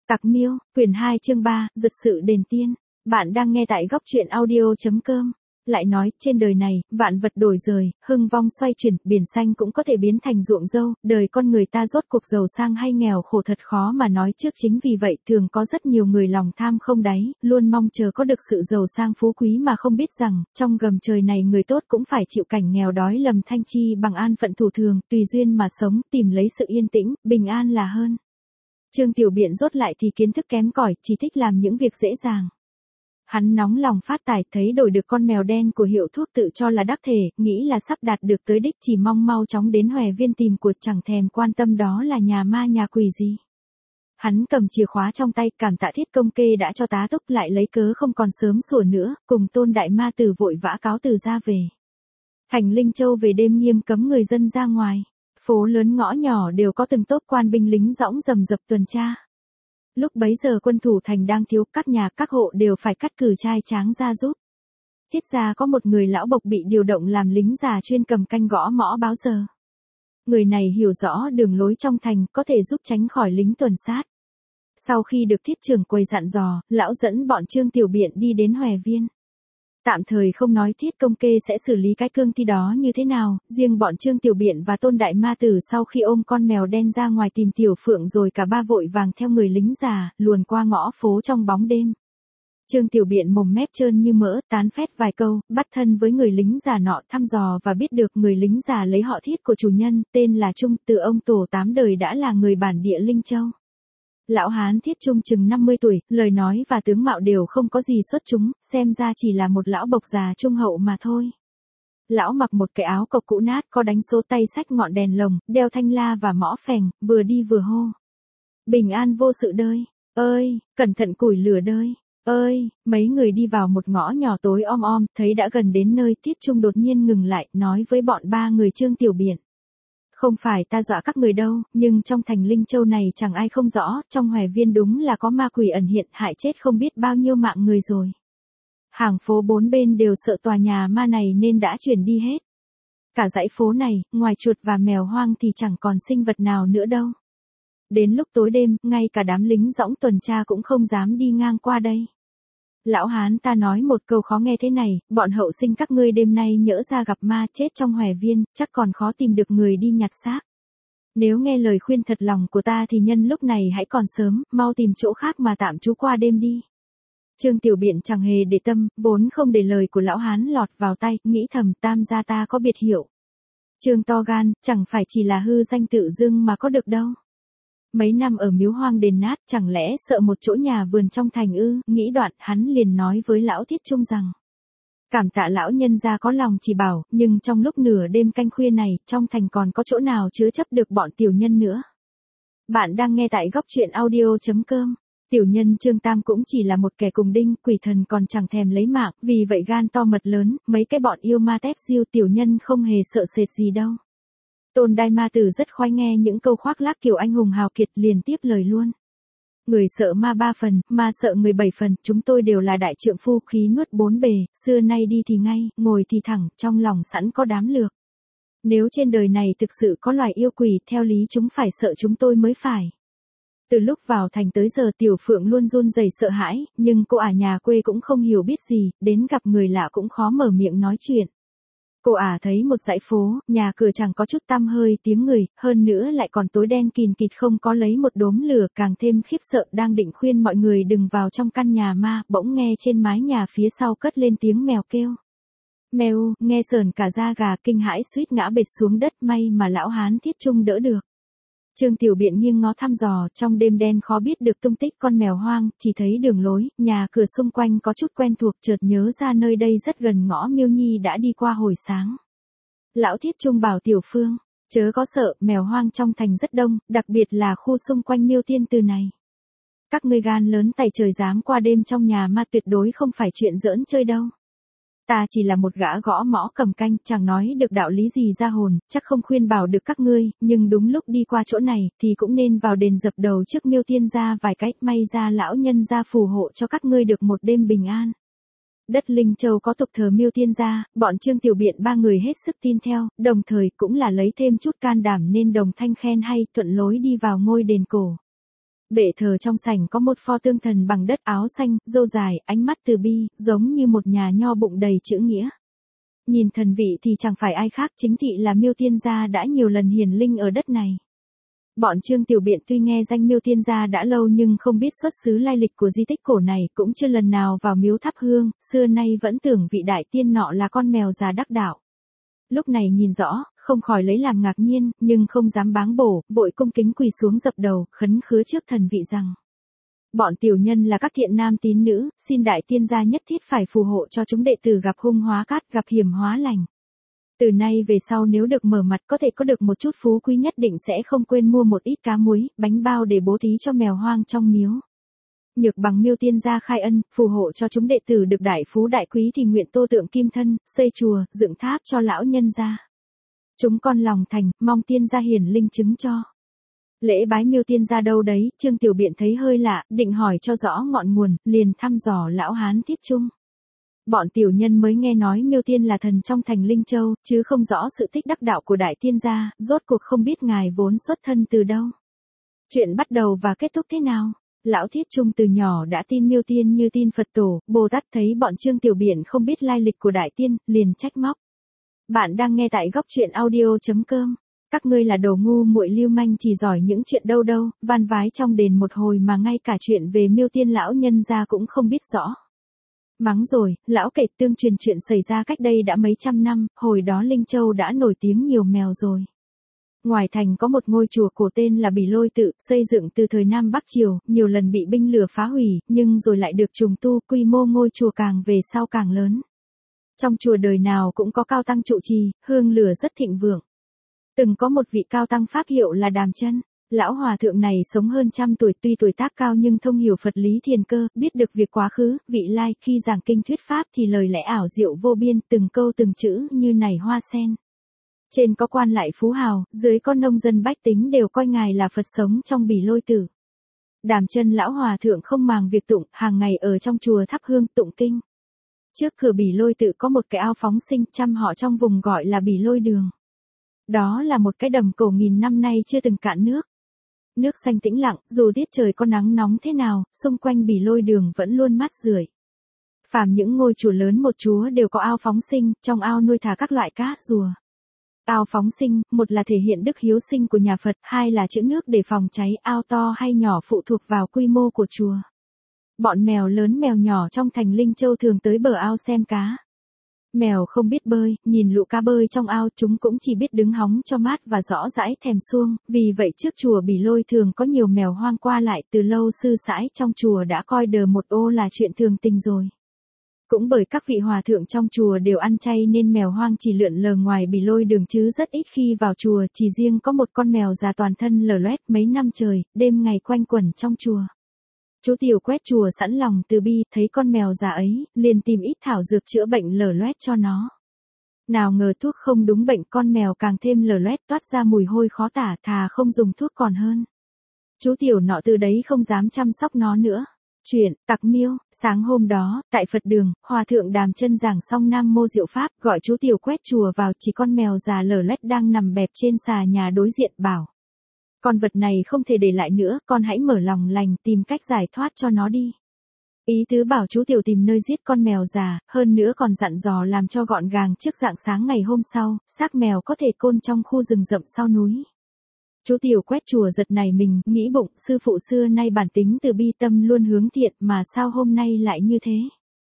Tặc Miêu, quyển 2 chương 3, giật sự đền tiên. Bạn đang nghe tại góc truyện audio.com. Lại nói, trên đời này, vạn vật đổi rời, hưng vong xoay chuyển, biển xanh cũng có thể biến thành ruộng dâu, đời con người ta rốt cuộc giàu sang hay nghèo khổ thật khó mà nói trước. Chính vì vậy, thường có rất nhiều người lòng tham không đáy, luôn mong chờ có được sự giàu sang phú quý mà không biết rằng, trong gầm trời này người tốt cũng phải chịu cảnh nghèo đói lầm thanh chi bằng an phận thủ thường, tùy duyên mà sống, tìm lấy sự yên tĩnh, bình an là hơn. Trương Tiểu Biện rốt lại thì kiến thức kém cỏi, chỉ thích làm những việc dễ dàng. Hắn nóng lòng phát tài, thấy đổi được con mèo đen của hiệu thuốc tự cho là đắc thể, nghĩ là sắp đạt được tới đích, chỉ mong mau chóng đến Hòe Viên tìm cuộc, chẳng thèm quan tâm đó là nhà ma nhà quỷ gì. Hắn cầm chìa khóa trong tay, cảm tạ Thiết Công Kê đã cho tá túc, lại lấy cớ không còn sớm sủa nữa, cùng Tôn Đại Ma Tử vội vã cáo từ ra về. Thành Linh Châu về đêm nghiêm cấm người dân ra ngoài. Phố lớn ngõ nhỏ đều có từng tốp quan binh lính dõng rầm rập tuần tra. Lúc bấy giờ quân thủ thành đang thiếu, các nhà các hộ đều phải cắt cử trai tráng ra giúp. Thiết ra có một người lão bộc bị điều động làm lính già chuyên cầm canh gõ mõ báo giờ. Người này hiểu rõ đường lối trong thành, có thể giúp tránh khỏi lính tuần sát. Sau khi được Thiết trưởng quầy dặn dò, lão dẫn bọn Trương Tiểu Biện đi đến Hòe Viên. Tạm thời không nói Thiết Công Kê sẽ xử lý cái cương thi đó như thế nào, riêng bọn Trương Tiểu Biện và Tôn Đại Ma Tử sau khi ôm con mèo đen ra ngoài tìm Tiểu Phượng rồi cả ba vội vàng theo người lính già, luồn qua ngõ phố trong bóng đêm. Trương Tiểu Biện mồm mép trơn như mỡ, tán phét vài câu, bắt thân với người lính già nọ, thăm dò và biết được người lính già lấy họ Thiết của chủ nhân, tên là Trung, từ ông tổ 8 đời đã là người bản địa Linh Châu. Lão hán Thiết Trung chừng 50 tuổi, lời nói và tướng mạo đều không có gì xuất chúng, xem ra chỉ là một lão bộc già trung hậu mà thôi. Lão mặc một cái áo cộc cũ nát, có đánh số tay xách ngọn đèn lồng, đeo thanh la và mõ phèn, vừa đi vừa hô. Bình an vô sự đơi, ơi, cẩn thận củi lửa đơi, ơi. Mấy người đi vào một ngõ nhỏ tối om om, thấy đã gần đến nơi, Thiết Trung đột nhiên ngừng lại, nói với bọn ba người Trương Tiểu Biện. Không phải ta dọa các người đâu, nhưng trong thành Linh Châu này chẳng ai không rõ, trong Hòe Viên đúng là có ma quỷ ẩn hiện, hại chết không biết bao nhiêu mạng người rồi. Hàng phố bốn bên đều sợ tòa nhà ma này nên đã chuyển đi hết. Cả dãy phố này, ngoài chuột và mèo hoang thì chẳng còn sinh vật nào nữa đâu. Đến lúc tối đêm, ngay cả đám lính dõng tuần tra cũng không dám đi ngang qua đây. Lão hán ta nói một câu khó nghe thế này, bọn hậu sinh các ngươi đêm nay nhỡ ra gặp ma chết trong Hòe Viên, chắc còn khó tìm được người đi nhặt xác. Nếu nghe lời khuyên thật lòng của ta thì nhân lúc này hãy còn sớm, mau tìm chỗ khác mà tạm trú qua đêm đi. Trương Tiểu Biện chẳng hề để tâm, vốn không để lời của lão hán lọt vào tay, nghĩ thầm Tam gia ta có biệt hiệu. Trương to gan, chẳng phải chỉ là hư danh tự dưng mà có được đâu. Mấy năm ở miếu hoang đền nát, chẳng lẽ sợ một chỗ nhà vườn trong thành ư, nghĩ đoạn, hắn liền nói với lão Thiết Trung rằng. Cảm tạ lão nhân gia có lòng chỉ bảo, nhưng trong lúc nửa đêm canh khuya này, trong thành còn có chỗ nào chứa chấp được bọn tiểu nhân nữa. Bạn đang nghe tại góc truyện audio.com. Tiểu nhân Trương Tam cũng chỉ là một kẻ cùng đinh, quỷ thần còn chẳng thèm lấy mạng, vì vậy gan to mật lớn, mấy cái bọn yêu ma tép diêu tiểu nhân không hề sợ sệt gì đâu. Tôn Đại Ma Tử rất khoái nghe những câu khoác lác kiểu anh hùng hào kiệt, liền tiếp lời luôn. Người sợ ma 3 phần, ma sợ người 7 phần, chúng tôi đều là đại trượng phu, khí nuốt 4 bề, xưa nay đi thì ngay, ngồi thì thẳng, trong lòng sẵn có đám lược. Nếu trên đời này thực sự có loài yêu quỷ, theo lý chúng phải sợ chúng tôi mới phải. Từ lúc vào thành tới giờ Tiểu Phượng luôn run rẩy sợ hãi, nhưng cô ả nhà quê cũng không hiểu biết gì, đến gặp người lạ cũng khó mở miệng nói chuyện. Cô ả thấy một dãy phố, nhà cửa chẳng có chút tăm hơi tiếng người, hơn nữa lại còn tối đen kìn kịt không có lấy một đốm lửa, càng thêm khiếp sợ, đang định khuyên mọi người đừng vào trong căn nhà ma, bỗng nghe trên mái nhà phía sau cất lên tiếng mèo kêu. Mèo, nghe sờn cả da gà, kinh hãi suýt ngã bệt xuống đất, may mà lão hán Thiết Trung đỡ được. Trương Tiểu Biện nghiêng ngó thăm dò, trong đêm đen khó biết được tung tích con mèo hoang, chỉ thấy đường lối, nhà cửa xung quanh có chút quen thuộc, chợt nhớ ra nơi đây rất gần ngõ Miêu Nhi đã đi qua hồi sáng. Lão Thiết Trung bảo Tiểu Phương, chớ có sợ, mèo hoang trong thành rất đông, đặc biệt là khu xung quanh Miêu Tiên Từ này. Các ngươi gan lớn tày trời dám qua đêm trong nhà ma tuyệt đối không phải chuyện giỡn chơi đâu. Ta chỉ là một gã gõ mõ cầm canh, chẳng nói được đạo lý gì ra hồn, chắc không khuyên bảo được các ngươi, nhưng đúng lúc đi qua chỗ này, thì cũng nên vào đền dập đầu trước Miêu Tiên gia vài cách, may ra lão nhân gia phù hộ cho các ngươi được một đêm bình an. Đất Linh Châu có tục thờ Miêu Tiên gia, bọn Trương Tiểu Biện ba người hết sức tin theo, đồng thời cũng là lấy thêm chút can đảm nên đồng thanh khen hay, thuận lối đi vào ngôi đền cổ. Bệ thờ trong sảnh có một pho tương thần bằng đất, áo xanh, râu dài, ánh mắt từ bi, giống như một nhà nho bụng đầy chữ nghĩa. Nhìn thần vị thì chẳng phải ai khác, chính thị là Miêu Tiên gia đã nhiều lần hiển linh ở đất này. Bọn Trương Tiểu Biện tuy nghe danh Miêu Tiên gia đã lâu nhưng không biết xuất xứ lai lịch của di tích cổ này, cũng chưa lần nào vào miếu thắp hương, xưa nay vẫn tưởng vị đại tiên nọ là con mèo già đắc đạo. Lúc này nhìn rõ, không khỏi lấy làm ngạc nhiên, nhưng không dám báng bổ, vội cung kính quỳ xuống dập đầu, khấn khứa trước thần vị rằng: bọn tiểu nhân là các thiện nam tín nữ, xin đại tiên gia nhất thiết phải phù hộ cho chúng đệ tử gặp hung hóa cát, gặp hiểm hóa lành. Từ nay về sau nếu được mở mặt có thể có được một chút phú quý, nhất định sẽ không quên mua một ít cá muối, bánh bao để bố thí cho mèo hoang trong miếu. Nhược bằng Miêu Tiên gia khai ân, phù hộ cho chúng đệ tử được đại phú đại quý thì nguyện tô tượng kim thân, xây chùa, dựng tháp cho lão nhân gia. Chúng con lòng thành, mong tiên gia hiển linh chứng cho. Lễ bái Miêu Tiên gia đâu đấy, Trương Tiểu Biện thấy hơi lạ, định hỏi cho rõ ngọn nguồn, liền thăm dò lão hán Thiết Trung. Bọn tiểu nhân mới nghe nói Miêu Tiên là thần trong thành Linh Châu, chứ không rõ sự tích đắc đạo của đại tiên gia, rốt cuộc không biết ngài vốn xuất thân từ đâu. Chuyện bắt đầu và kết thúc thế nào? Lão Thiết Trung từ nhỏ đã tin Miêu Tiên như tin Phật tổ, Bồ Tát, thấy bọn Trương Tiểu Biện không biết lai lịch của đại tiên, liền trách móc. Bạn đang nghe tại góc truyện audio.com. Các ngươi là đồ ngu muội lưu manh, chỉ giỏi những chuyện đâu đâu, van vái trong đền một hồi mà ngay cả chuyện về Miêu Tiên lão nhân gia cũng không biết rõ. Mắng rồi, lão kể tương truyền chuyện xảy ra cách đây đã mấy trăm năm, hồi đó Linh Châu đã nổi tiếng nhiều mèo rồi. Ngoài thành có một ngôi chùa cổ tên là Bỉ Lôi Tự, xây dựng từ thời Nam Bắc Triều, nhiều lần bị binh lửa phá hủy, nhưng rồi lại được trùng tu, quy mô ngôi chùa càng về sau càng lớn. Trong chùa đời nào cũng có cao tăng trụ trì, hương lửa rất thịnh vượng. Từng có một vị cao tăng pháp hiệu là Đàm Chân. Lão hòa thượng này sống hơn 100 tuổi, tuy tuổi tác cao nhưng thông hiểu Phật lý thiền cơ, biết được việc quá khứ, vị lai, khi giảng kinh thuyết pháp thì lời lẽ ảo diệu vô biên, từng câu từng chữ như nảy hoa sen. Trên có quan lại phú hào, dưới có nông dân bách tính đều coi ngài là Phật sống trong Bỉ Lôi Tử. Đàm Chân lão hòa thượng không màng việc tụng, hàng ngày ở trong chùa thắp hương tụng kinh. Trước cửa Bỉ Lôi Tự có một cái ao phóng sinh, trăm họ trong vùng gọi là Bỉ Lôi Đường. Đó là một cái đầm cổ nghìn năm nay chưa từng cạn nước. Nước xanh tĩnh lặng, dù tiết trời có nắng nóng thế nào, xung quanh Bỉ Lôi Đường vẫn luôn mát rượi. Phàm những ngôi chùa lớn một chúa đều có ao phóng sinh, trong ao nuôi thả các loại cá, rùa. Ao phóng sinh, một là thể hiện đức hiếu sinh của nhà Phật, hai là trữ nước để phòng cháy, ao to hay nhỏ phụ thuộc vào quy mô của chùa. Bọn mèo lớn mèo nhỏ trong thành Linh Châu thường tới bờ ao xem cá. Mèo không biết bơi, nhìn lũ cá bơi trong ao chúng cũng chỉ biết đứng hóng cho mát và rõ rãi thèm suông, vì vậy trước chùa Bỉ Lôi thường có nhiều mèo hoang qua lại, từ lâu sư sãi trong chùa đã coi đờ một ô là chuyện thường tình rồi. Cũng bởi các vị hòa thượng trong chùa đều ăn chay nên mèo hoang chỉ lượn lờ ngoài Bỉ Lôi Đường chứ rất ít khi vào chùa, chỉ riêng có một con mèo già toàn thân lở loét mấy năm trời, đêm ngày quanh quẩn trong chùa. Chú Tiểu quét chùa sẵn lòng từ bi, thấy con mèo già ấy, liền tìm ít thảo dược chữa bệnh lở loét cho nó. Nào ngờ thuốc không đúng bệnh, con mèo càng thêm lở loét, toát ra mùi hôi khó tả, thà không dùng thuốc còn hơn. Chú Tiểu nọ từ đấy không dám chăm sóc nó nữa. Chuyện Tặc Miêu. Sáng hôm đó, tại Phật đường, Hòa thượng Đàm Chân giảng xong Nam Mô Diệu Pháp, gọi chú Tiểu quét chùa vào, chỉ con mèo già lở loét đang nằm bẹp trên xà nhà đối diện, bảo: con vật này không thể để lại nữa, con hãy mở lòng lành, tìm cách giải thoát cho nó đi. Ý tứ bảo chú Tiểu tìm nơi giết con mèo già, hơn nữa còn dặn dò làm cho gọn gàng trước rạng sáng ngày hôm sau, xác mèo có thể chôn trong khu rừng rậm sau núi. Chú Tiểu quét chùa giật nảy mình, nghĩ bụng, sư phụ xưa nay bản tính từ bi, tâm luôn hướng thiện, mà sao hôm nay lại như thế.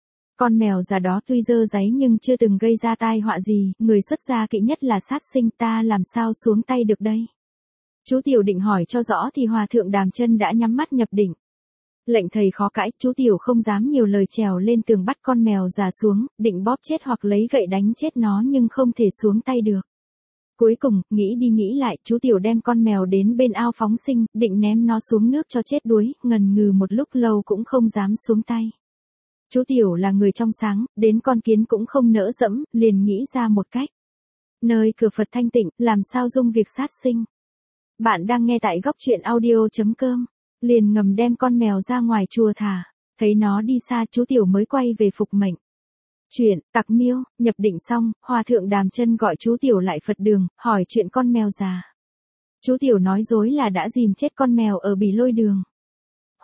Con mèo già đó tuy dơ dáy nhưng chưa từng gây ra tai họa gì, người xuất gia kỵ nhất là sát sinh, ta làm sao xuống tay được đây. Chú Tiểu định hỏi cho rõ thì Hòa thượng Đàm Chân đã nhắm mắt nhập định. Lệnh thầy khó cãi, chú Tiểu không dám nhiều lời, trèo lên tường bắt con mèo già xuống, định bóp chết hoặc lấy gậy đánh chết nó nhưng không thể xuống tay được. Cuối cùng, nghĩ đi nghĩ lại, chú Tiểu đem con mèo đến bên ao phóng sinh, định ném nó xuống nước cho chết đuối, ngần ngừ một lúc lâu cũng không dám xuống tay. Chú Tiểu là người trong sáng, đến con kiến cũng không nỡ dẫm, liền nghĩ ra một cách. Nơi cửa Phật thanh tịnh, làm sao dung việc sát sinh. Bạn đang nghe tại góc truyện audio.com. Liền ngầm đem con mèo ra ngoài chùa thả. Thấy nó đi xa, chú Tiểu mới quay về phục mệnh. Chuyện Tặc Miêu. Nhập định xong, Hòa thượng Đàm Chân gọi chú Tiểu lại Phật đường, hỏi chuyện con mèo già. Chú Tiểu nói dối là đã dìm chết con mèo ở Bỉ Lôi Đường.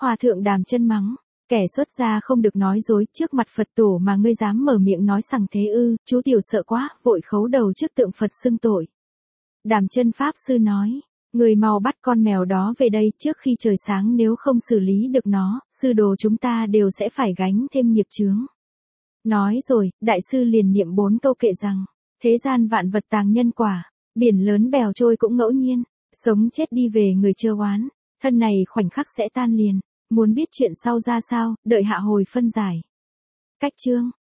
Hòa thượng Đàm Chân mắng, kẻ xuất gia không được nói dối, trước mặt Phật tổ mà ngươi dám mở miệng nói sằng thế ư? Chú tiểu sợ quá, vội khấu đầu trước tượng Phật xưng tội. Đàm Chân pháp sư nói, người mau bắt con mèo đó về đây trước khi trời sáng, nếu không xử lý được nó, sư đồ chúng ta đều sẽ phải gánh thêm nghiệp chướng. Nói rồi, đại sư liền niệm 4 câu kệ rằng, thế gian vạn vật tàng nhân quả, biển lớn bèo trôi cũng ngẫu nhiên, sống chết đi về người chưa oán, thân này khoảnh khắc sẽ tan liền, muốn biết chuyện sau ra sao, đợi hạ hồi phân giải. Cách chương